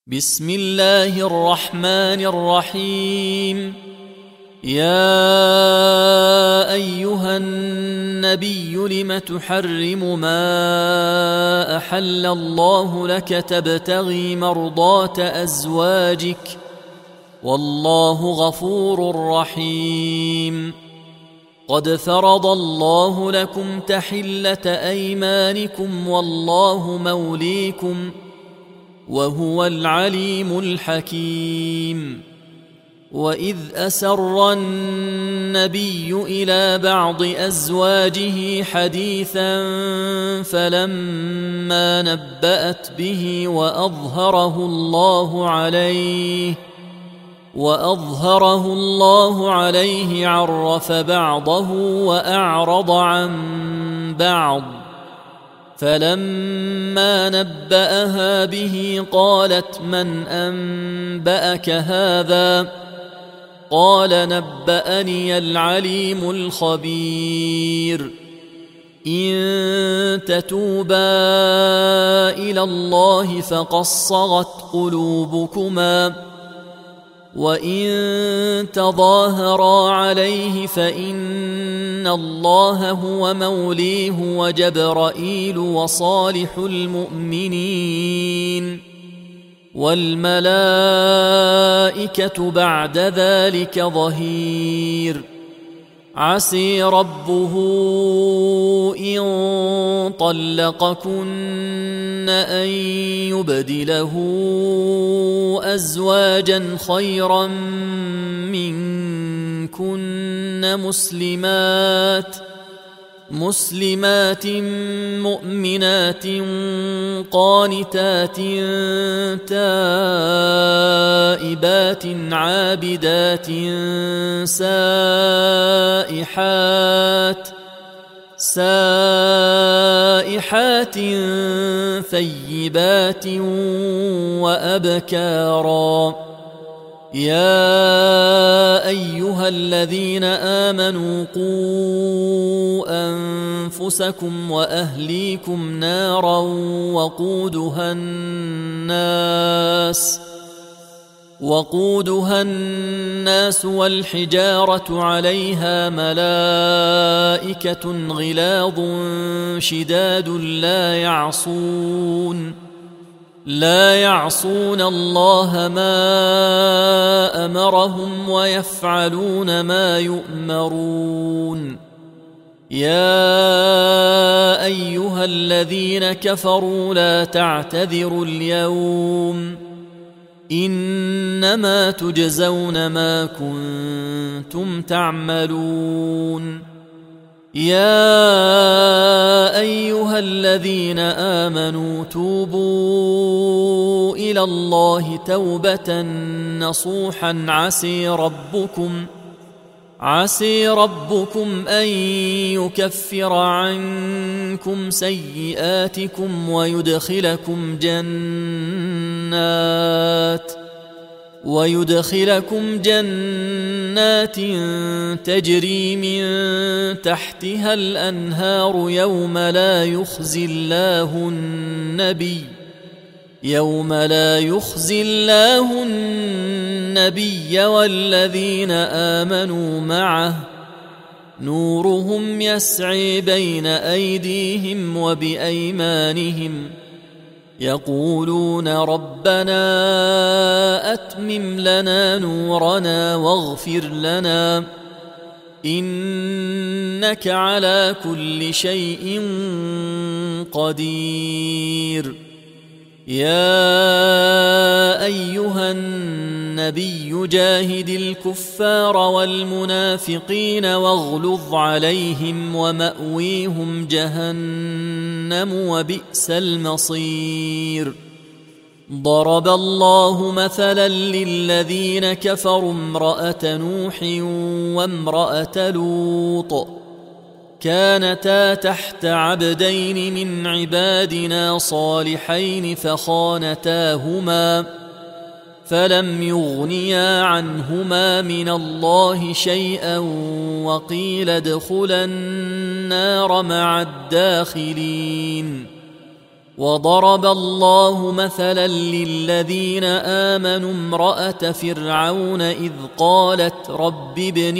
بسم الله الرحمن الرحيم. يا أيها النبي لم تحرم ما أحل الله لك تبتغي مرضات أزواجك والله غفور رحيم. قد فرض الله لكم تحلة أيمانكم والله موليكم وهو العليم الحكيم. وإذ أسر النبي إلى بعض أزواجه حديثا فلما نبأت به وأظهره الله عليه عرف بعضه وأعرض عن بعض. فلما نبأها به قالت من أنبأك هذا؟ قال نبأني العليم الخبير. إن تتوبا إلى الله فقد صغت قلوبكما وإن تظاهرا عليه فإن الله هو موليه وجبرائيل وصالح المؤمنين والملائكة بعد ذلك ظهير. عسي ربه إن طلقكن أن يبدله أزواجا خيرا منكن مسلمات مؤمنات قانتات تائبات عابدات سائحات ثيبات وأبكارا. يا أيها الذين آمنوا قوا أنفسكم وأهليكم نارا وقودها الناس والحجارة عليها ملائكة غلاظ شداد لا يعصون الله ما أمرهم ويفعلون ما يؤمرون. يا أيها الذين كفروا لا تعتذروا اليوم إنما تجزون ما كنتم تعملون. يا أيها الذين آمنوا توبوا إلى الله توبة نصوحا عسي ربكم أن يكفر عنكم سيئاتكم ويدخلكم جنات تجري من تحتها الأنهار يوم لا يخزي الله النبي والذين آمنوا معه نورهم يسعي بين أيديهم وبأيمانهم يقولون ربنا أتمم لنا نورنا واغفر لنا إنك على كل شيء قدير. يا أيها النبي جاهد الكفار والمنافقين واغلظ عليهم ومأويهم جهنم وبئس المصير. ضرب الله مثلا للذين كفروا امرأة نوح وامرأة لوط كانتا تحت عبدين من عبادنا صالحين فخانتاهما فلم يغنيا عنهما من الله شيئا وقيل ادخلا النار مع الداخلين. وضرب الله مثلا للذين آمنوا امرأة فرعون إذ قالت رب ابن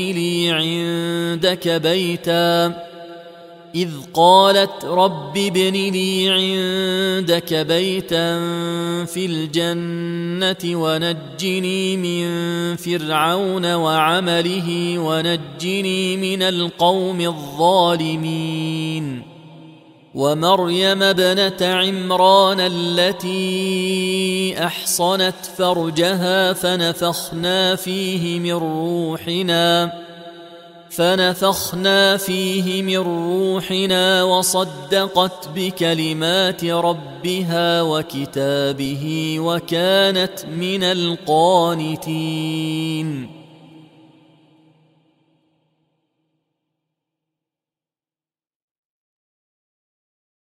لي عندك بيتا في الجنة ونجني من فرعون وعمله ونجني من القوم الظالمين ومريم ابنة عمران التي أحصنت فرجها فنفخنا فيه من روحنا وصدقت بكلمات ربها وكتابه وكانت من القانتين